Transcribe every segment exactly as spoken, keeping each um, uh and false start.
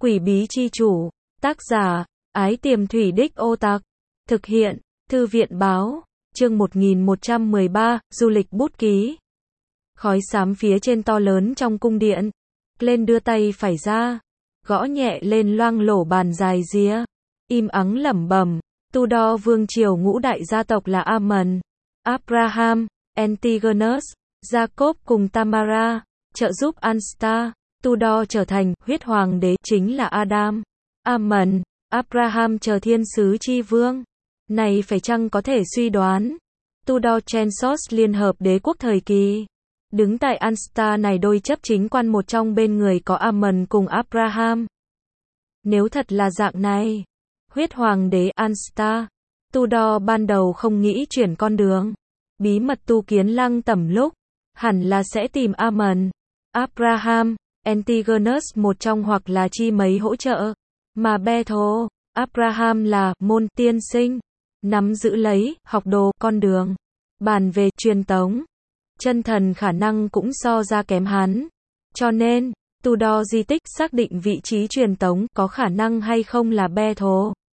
Quỷ bí chi chủ, tác giả, Ái Tiềm Thủy Đích Ô Tạc, thực hiện, Thư viện báo, chương một nghìn một trăm mười ba, du lịch bút ký. Khói xám phía trên to lớn trong cung điện, lên đưa tay phải ra, gõ nhẹ lên loang lổ bàn dài ría, im ắng lẩm bẩm, Tudor vương triều ngũ đại gia tộc là Ammon, Abraham, Antigonus, Jacob cùng Tamara, trợ giúp Anstar, Tudor trở thành huyết hoàng đế chính là Adam, Ammon, Abraham chờ thiên sứ chi vương. Này phải chăng có thể suy đoán, Tudor Trensos liên hợp đế quốc thời kỳ. Đứng tại Anstar này đôi chấp chính quan một trong bên người có Ammon cùng Abraham. Nếu thật là dạng này, huyết hoàng đế Anstar, Tudor ban đầu không nghĩ chuyển con đường, bí mật tu kiến lăng tẩm lúc, hẳn là sẽ tìm Ammon, Abraham, Antigonus một trong hoặc là chi mấy hỗ trợ, mà Bethel, Abraham là môn tiên sinh, nắm giữ lấy học đồ con đường, bàn về truyền tống, chân thần khả năng cũng so ra kém hắn, cho nên Tudor di tích xác định vị trí truyền tống có khả năng hay không là Bethel.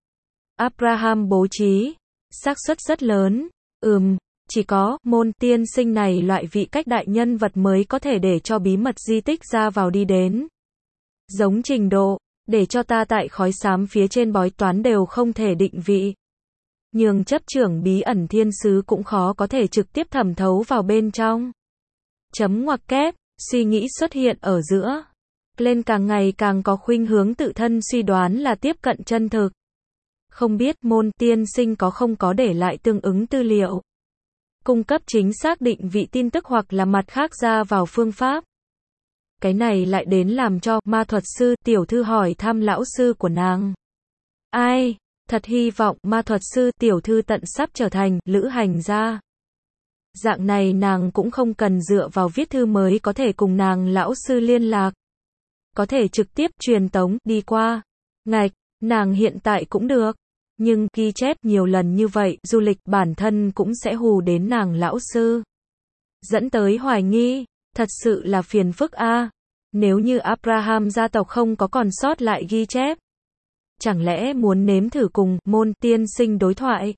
Abraham bố trí, xác suất rất lớn, ừm, chỉ có môn tiên sinh này loại vị cách đại nhân vật mới có thể để cho bí mật di tích ra vào đi đến. Giống trình độ, để cho ta tại khói xám phía trên bói toán đều không thể định vị. Nhường chấp trưởng bí ẩn thiên sứ cũng khó có thể trực tiếp thẩm thấu vào bên trong. Chấm ngoặc kép, suy nghĩ xuất hiện ở giữa. Lên càng ngày càng có khuynh hướng tự thân suy đoán là tiếp cận chân thực. Không biết môn tiên sinh có không có để lại tương ứng tư liệu. Cung cấp chính xác định vị tin tức hoặc là mặt khác ra vào phương pháp. Cái này lại đến làm cho ma thuật sư tiểu thư hỏi thăm lão sư của nàng. Ai, thật hy vọng ma thuật sư tiểu thư tận sắp trở thành lữ hành gia. Dạng này nàng cũng không cần dựa vào viết thư mới có thể cùng nàng lão sư liên lạc. Có thể trực tiếp truyền tống đi qua. Ngạch, nàng hiện tại cũng được. Nhưng ghi chép nhiều lần như vậy, du lịch bản thân cũng sẽ hù đến nàng lão sư. Dẫn tới hoài nghi, thật sự là phiền phức a. À. Nếu như Abraham gia tộc không có còn sót lại ghi chép, chẳng lẽ muốn nếm thử cùng môn tiên sinh đối thoại?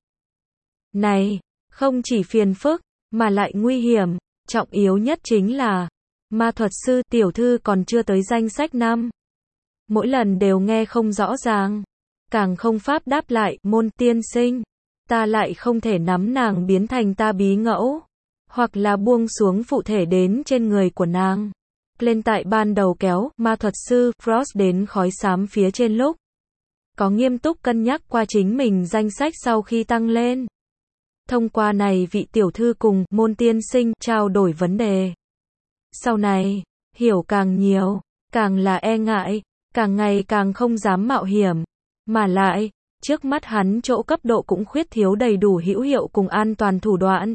Này, không chỉ phiền phức, mà lại nguy hiểm, trọng yếu nhất chính là ma thuật sư tiểu thư còn chưa tới danh sách năm. Mỗi lần đều nghe không rõ ràng, càng không pháp đáp lại môn tiên sinh, ta lại không thể nắm nàng biến thành ta bí ngẫu, hoặc là buông xuống phụ thể đến trên người của nàng. Lên tại ban đầu kéo ma thuật sư Frost đến khói xám phía trên lúc, có nghiêm túc cân nhắc qua chính mình danh sách sau khi tăng lên. Thông qua này vị tiểu thư cùng môn tiên sinh trao đổi vấn đề. Sau này, hiểu càng nhiều, càng là e ngại, càng ngày càng không dám mạo hiểm. Mà lại, trước mắt hắn chỗ cấp độ cũng khuyết thiếu đầy đủ hữu hiệu cùng an toàn thủ đoạn.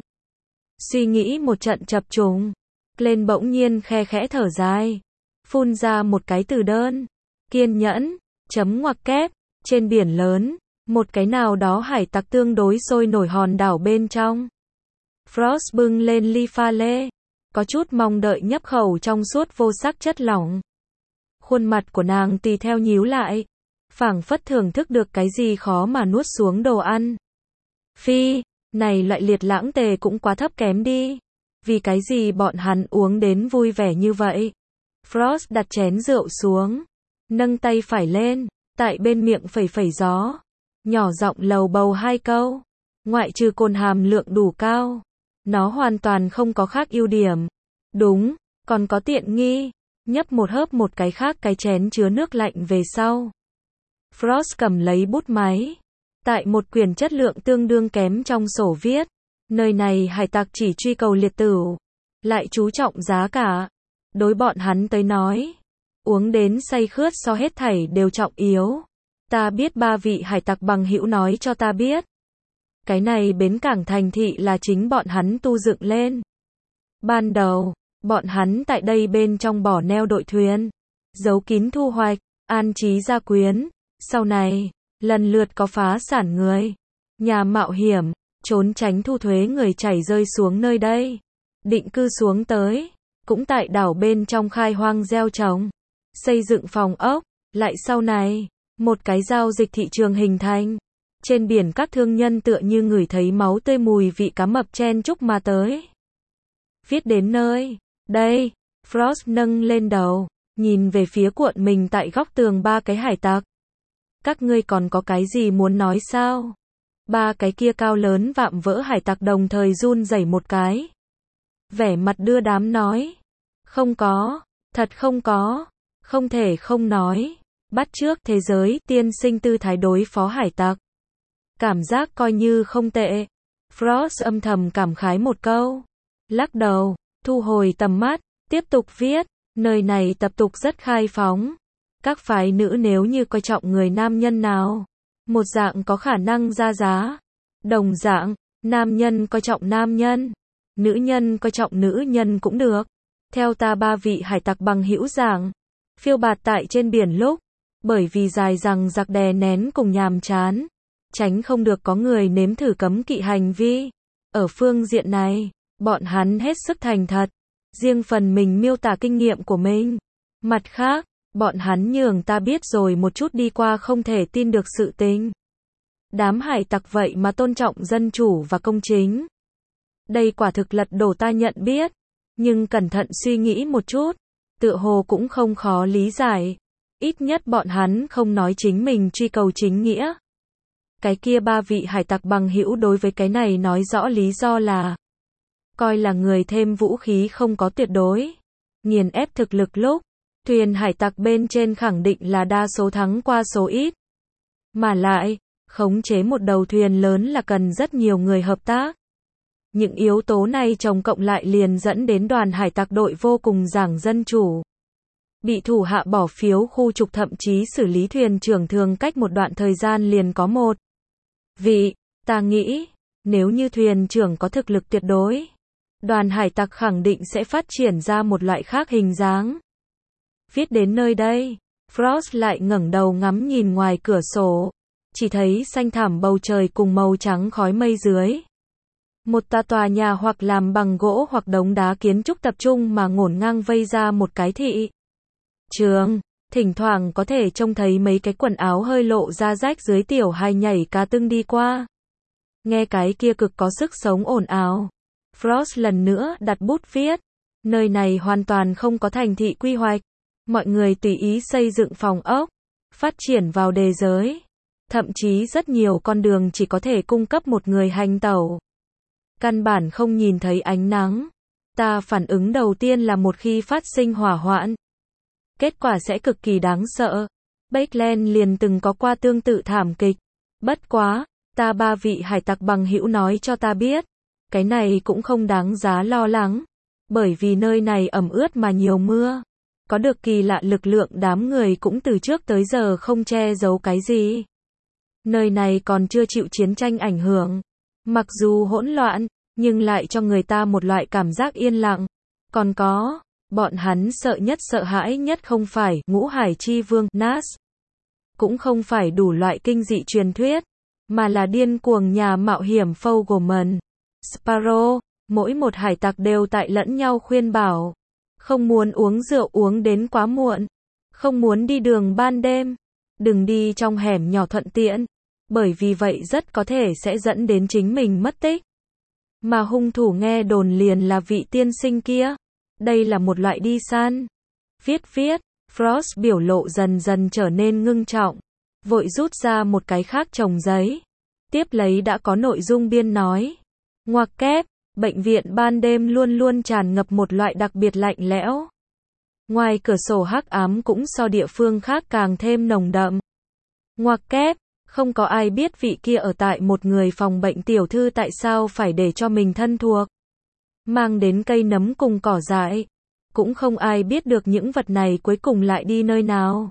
Suy nghĩ một trận chập trùng, lên bỗng nhiên khe khẽ thở dài, phun ra một cái từ đơn, kiên nhẫn, chấm ngoặc kép, trên biển lớn, một cái nào đó hải tặc tương đối sôi nổi hòn đảo bên trong. Frost bưng lên ly pha lê, có chút mong đợi nhấp khẩu trong suốt vô sắc chất lỏng. Khuôn mặt của nàng tùy theo nhíu lại, phảng phất thưởng thức được cái gì khó mà nuốt xuống đồ ăn. Phi, này loại liệt lãng tề cũng quá thấp kém đi. Vì cái gì bọn hắn uống đến vui vẻ như vậy? Frost đặt chén rượu xuống, nâng tay phải lên, tại bên miệng phẩy phẩy gió, nhỏ giọng lầu bầu hai câu. Ngoại trừ cồn hàm lượng đủ cao, nó hoàn toàn không có khác ưu điểm. Đúng, còn có tiện nghi. Nhấp một hớp một cái khác cái chén chứa nước lạnh về sau. Frost cầm lấy bút máy, tại một quyển chất lượng tương đương kém trong sổ viết. Nơi này hải tặc chỉ truy cầu liệt tử, lại chú trọng giá cả. Đối bọn hắn tới nói, uống đến say khướt so hết thảy đều trọng yếu. Ta biết ba vị hải tặc bằng hữu nói cho ta biết. Cái này bến cảng thành thị là chính bọn hắn tu dựng lên. Ban đầu, bọn hắn tại đây bên trong bỏ neo đội thuyền, giấu kín thu hoạch, an trí gia quyến. Sau này, lần lượt có phá sản người, nhà mạo hiểm, trốn tránh thu thuế người chảy rơi xuống nơi đây, định cư xuống tới, cũng tại đảo bên trong khai hoang gieo trồng, xây dựng phòng ốc, Lại sau này, một cái giao dịch thị trường hình thành. Trên biển các thương nhân tựa như ngửi thấy máu tươi mùi vị cá mập chen chúc mà tới. Viết đến nơi. Đây, Frost nâng lên đầu, nhìn về phía cuộn mình tại góc tường ba cái hải tặc. Các ngươi còn có cái gì muốn nói sao? Ba cái kia cao lớn vạm vỡ hải tặc đồng thời run rẩy một cái. Vẻ mặt đưa đám nói. Không có, thật không có, không thể không nói. Bắt chước thế giới tiên sinh tư thái đối phó hải tặc. Cảm giác coi như không tệ. Frost âm thầm cảm khái một câu. Lắc đầu, thu hồi tầm mắt, tiếp tục viết. Nơi này tập tục rất khai phóng. Các phái nữ nếu như coi trọng người nam nhân nào, một dạng có khả năng ra giá. Đồng dạng, nam nhân coi trọng nam nhân, nữ nhân coi trọng nữ nhân cũng được. Theo ta ba vị hải tặc bằng hữu giảng, phiêu bạt tại trên biển lúc, bởi vì dài rằng giặc đè nén cùng nhàm chán, tránh không được có người nếm thử cấm kỵ hành vi. Ở phương diện này, bọn hắn hết sức thành thật, riêng phần mình miêu tả kinh nghiệm của mình. Mặt khác, bọn hắn nhường ta biết rồi một chút đi qua không thể tin được sự tình. Đám hải tặc vậy mà tôn trọng dân chủ và công chính. Đây quả thực lật đổ ta nhận biết, nhưng cẩn thận suy nghĩ một chút, tựa hồ cũng không khó lý giải. Ít nhất bọn hắn không nói chính mình truy cầu chính nghĩa. Cái kia ba vị hải tặc bằng hữu đối với cái này nói rõ lý do là coi là người thêm vũ khí không có tuyệt đối. Nghiền ép thực lực lúc, thuyền hải tặc bên trên khẳng định là đa số thắng qua số ít. Mà lại, khống chế một đầu thuyền lớn là cần rất nhiều người hợp tác. Những yếu tố này chồng cộng lại liền dẫn đến đoàn hải tặc đội vô cùng giảng dân chủ. Bị thủ hạ bỏ phiếu khu trục thậm chí xử lý thuyền trưởng thường cách một đoạn thời gian liền có một vị. Ta nghĩ, nếu như thuyền trưởng có thực lực tuyệt đối, đoàn hải tặc khẳng định sẽ phát triển ra một loại khác hình dáng. Viết đến nơi đây, Frost lại ngẩng đầu ngắm nhìn ngoài cửa sổ, chỉ thấy xanh thẳm bầu trời cùng màu trắng khói mây dưới. Một tòa tòa nhà hoặc làm bằng gỗ hoặc đống đá kiến trúc tập trung mà ngổn ngang vây ra một cái thị trường, thỉnh thoảng có thể trông thấy mấy cái quần áo hơi lộ ra rách dưới tiểu hài nhảy cá tưng đi qua. Nghe cái kia cực có sức sống ồn ào. Frost lần nữa đặt bút viết, nơi này hoàn toàn không có thành thị quy hoạch. Mọi người tùy ý xây dựng phòng ốc, phát triển vào đề giới. Thậm chí rất nhiều con đường chỉ có thể cung cấp một người hành tẩu. Căn bản không nhìn thấy ánh nắng. Ta phản ứng đầu tiên là một khi phát sinh hỏa hoạn, kết quả sẽ cực kỳ đáng sợ. Bakeland liền từng có qua tương tự thảm kịch. Bất quá, ta ba vị hải tặc bằng hữu nói cho ta biết, cái này cũng không đáng giá lo lắng. Bởi vì nơi này ẩm ướt mà nhiều mưa. Có được kỳ lạ lực lượng đám người cũng từ trước tới giờ không che giấu cái gì. Nơi này còn chưa chịu chiến tranh ảnh hưởng. Mặc dù hỗn loạn, nhưng lại cho người ta một loại cảm giác yên lặng. Còn có, bọn hắn sợ nhất sợ hãi nhất không phải ngũ hải chi vương Nas, cũng không phải đủ loại kinh dị truyền thuyết, mà là điên cuồng nhà mạo hiểm Fogelman, Sparrow. Mỗi một hải tặc đều tại lẫn nhau khuyên bảo. Không muốn uống rượu uống đến quá muộn. Không muốn đi đường ban đêm. Đừng đi trong hẻm nhỏ thuận tiện. Bởi vì vậy rất có thể sẽ dẫn đến chính mình mất tích. Mà hung thủ nghe đồn liền là vị tiên sinh kia. Đây là một loại đi săn. Viết viết, Frost biểu lộ dần dần trở nên ngưng trọng. Vội rút ra một cái khác chồng giấy. Tiếp lấy đã có nội dung biên nói. Ngoặc kép, bệnh viện ban đêm luôn luôn tràn ngập một loại đặc biệt lạnh lẽo. Ngoài cửa sổ hắc ám cũng so địa phương khác càng thêm nồng đậm. Ngoặc kép, không có ai biết vị kia ở tại một người phòng bệnh tiểu thư tại sao phải để cho mình thân thuộc. Mang đến cây nấm cùng cỏ dại. Cũng không ai biết được những vật này cuối cùng lại đi nơi nào.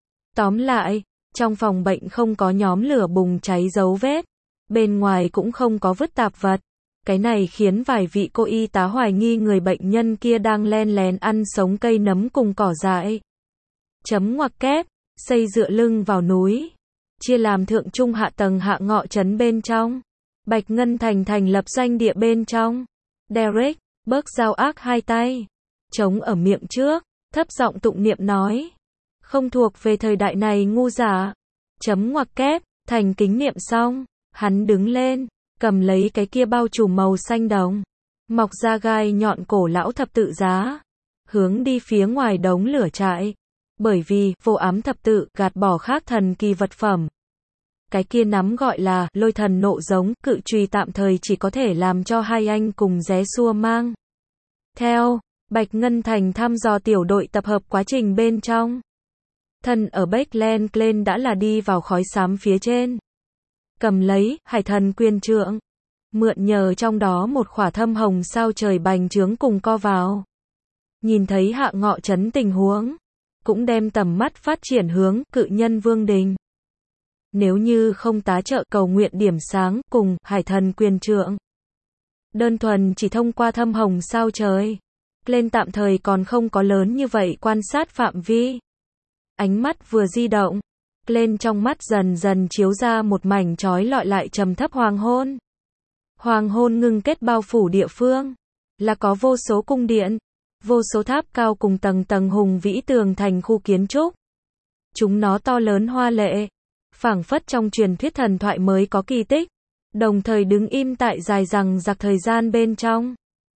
Tóm lại, trong phòng bệnh không có nhóm lửa bùng cháy dấu vết. Bên ngoài cũng không có vứt tạp vật. Cái này khiến vài vị cô y tá hoài nghi người bệnh nhân kia đang len lén ăn sống cây nấm cùng cỏ dại. Chấm ngoặc kép, xây dựa lưng vào núi. Chia làm thượng trung hạ tầng hạ ngọ trấn bên trong. Bạch Ngân Thành thành lập doanh địa bên trong. Derek, bớt dao ác hai tay. Chống ở miệng trước, thấp giọng tụng niệm nói. không thuộc về thời đại này ngu giả. Chấm ngoặc kép, thành kính niệm xong, hắn đứng lên, cầm lấy cái kia bao trùm màu xanh đồng, mọc ra gai nhọn cổ lão thập tự giá, hướng đi phía ngoài đống lửa trại. Bởi vì, vô ám thập tự, gạt bỏ khác thần kỳ vật phẩm. Cái kia nắm gọi là, lôi thần nộ giống, cự chùy tạm thời chỉ có thể làm cho hai anh cùng ré xua mang. Theo, Bạch Ngân Thành thăm dò tiểu đội tập hợp quá trình bên trong. Thân ở Backland Glen đã là đi vào khói xám phía trên. Cầm lấy, hải thần quyền trượng. Mượn nhờ trong đó một khỏa thâm hồng sao trời bành trướng cùng co vào. Nhìn thấy hạ ngọ trấn tình huống. Cũng đem tầm mắt phát triển hướng, cự nhân vương đình. Nếu như không tá trợ cầu nguyện điểm sáng, cùng, hải thần quyền trượng. Đơn thuần chỉ thông qua thâm hồng sao trời. Lên tạm thời còn không có lớn như vậy quan sát phạm vi. Ánh mắt vừa di động. Lên trong mắt dần dần chiếu ra một mảnh trói lọi lại trầm thấp hoàng hôn. Hoàng hôn ngưng kết bao phủ địa phương. Là có vô số cung điện. Vô số tháp cao cùng tầng tầng hùng vĩ tường thành khu kiến trúc. Chúng nó to lớn hoa lệ. Phảng phất trong truyền thuyết thần thoại mới có kỳ tích. Đồng thời đứng im tại dài rằng giặc thời gian bên trong.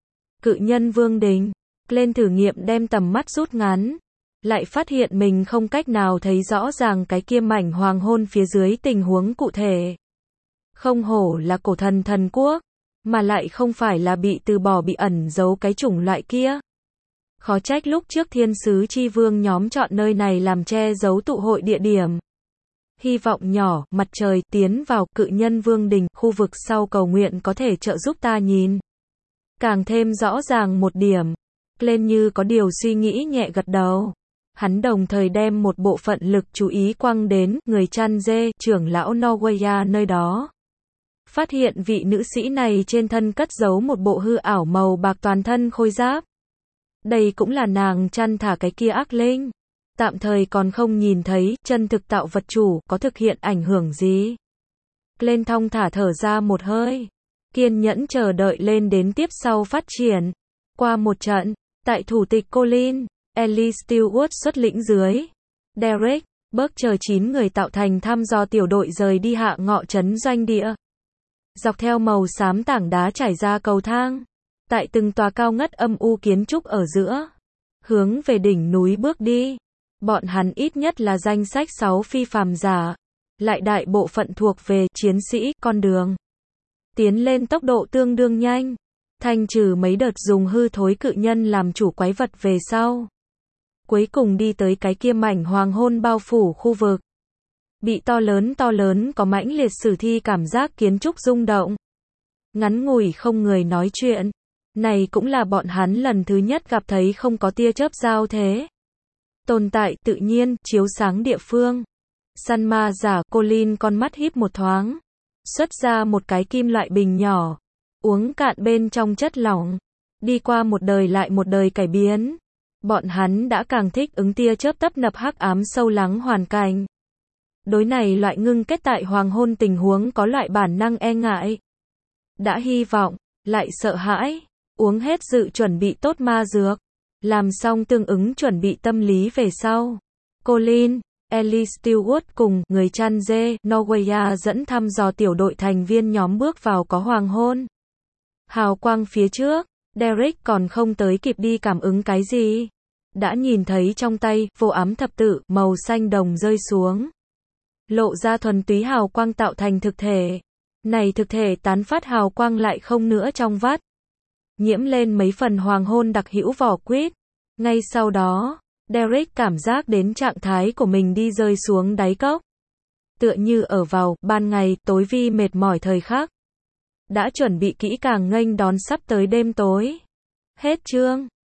Cự nhân vương đình. Lên thử nghiệm đem tầm mắt rút ngắn. Lại phát hiện mình không cách nào thấy rõ ràng cái kia mảnh hoàng hôn phía dưới tình huống cụ thể. Không hổ là cổ thần thần quốc. Mà lại không phải là bị từ bỏ bị ẩn giấu cái chủng loại kia. Khó trách lúc trước thiên sứ chi vương nhóm chọn nơi này làm che giấu tụ hội địa điểm. Hy vọng nhỏ, mặt trời, tiến vào, cự nhân vương đình, khu vực sau cầu nguyện có thể trợ giúp ta nhìn. Càng thêm rõ ràng một điểm. Lên như có điều suy nghĩ nhẹ gật đầu. Hắn đồng thời đem một bộ phận lực chú ý quăng đến, người chăn dê, trưởng lão Norweya nơi đó. Phát hiện vị nữ sĩ này trên thân cất giấu một bộ hư ảo màu bạc toàn thân khôi giáp. Đây cũng là nàng chăn thả cái kia ác linh. Tạm thời còn không nhìn thấy, chân thực tạo vật chủ, có thực hiện ảnh hưởng gì. Lên thong thả thở ra một hơi. Kiên nhẫn chờ đợi lên đến tiếp sau phát triển. Qua một trận, tại thủ tịch Colin, Ellie Stewart xuất lĩnh dưới. Derek, Burke chờ chín người tạo thành thăm dò tiểu đội rời đi hạ ngọ trấn doanh địa. Dọc theo màu xám tảng đá trải ra cầu thang. Tại từng tòa cao ngất âm u kiến trúc ở giữa. Hướng về đỉnh núi bước đi. Bọn hắn ít nhất là danh sách sáu phi phàm giả. Lại đại bộ phận thuộc về chiến sĩ, con đường. Tiến lên tốc độ tương đương nhanh. Thanh trừ mấy đợt dùng hư thối cự nhân làm chủ quái vật về sau. Cuối cùng đi tới cái kia mảnh hoàng hôn bao phủ khu vực. Bị to lớn to lớn có mãnh liệt sử thi cảm giác kiến trúc rung động. Ngắn ngủi không người nói chuyện. Này cũng là bọn hắn lần thứ nhất gặp thấy không có tia chớp giao thế. Tồn tại tự nhiên, chiếu sáng địa phương. Săn ma giả Colin con mắt híp một thoáng. Xuất ra một cái kim loại bình nhỏ. Uống cạn bên trong chất lỏng. Đi qua một đời lại một đời cải biến. Bọn hắn đã càng thích ứng tia chớp tấp nập hắc ám sâu lắng hoàn cảnh. Đối này loại ngưng kết tại hoàng hôn tình huống có loại bản năng e ngại. Đã hy vọng, lại sợ hãi. Uống hết dự chuẩn bị tốt ma dược. Làm xong tương ứng chuẩn bị tâm lý về sau. Colin, Ellie Stewart cùng người chăn dê, Norweya dẫn thăm dò tiểu đội thành viên nhóm bước vào có hoàng hôn. Hào quang phía trước, Derek còn không tới kịp đi cảm ứng cái gì. Đã nhìn thấy trong tay, vô ám thập tự, màu xanh đồng rơi xuống. Lộ ra thuần túy hào quang tạo thành thực thể. Này thực thể tán phát hào quang lại không nữa trong vắt. Nhiễm lên mấy phần hoàng hôn đặc hữu vỏ quýt. Ngay sau đó, Derek cảm giác đến trạng thái của mình đi rơi xuống đáy cốc. Tựa như ở vào, ban ngày, tối vi mệt mỏi thời khắc. Đã chuẩn bị kỹ càng nghênh đón sắp tới đêm tối. Hết chương.